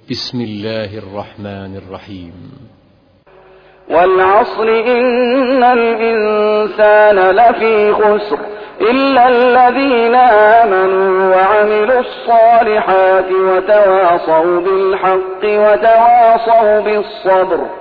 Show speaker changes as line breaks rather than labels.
بسم الله الرحمن الرحيم.
والعصر إن الإنسان لفي خسر إلا الذين آمنوا وعملوا الصالحات وتواصوا بالحق وتواصوا بالصبر.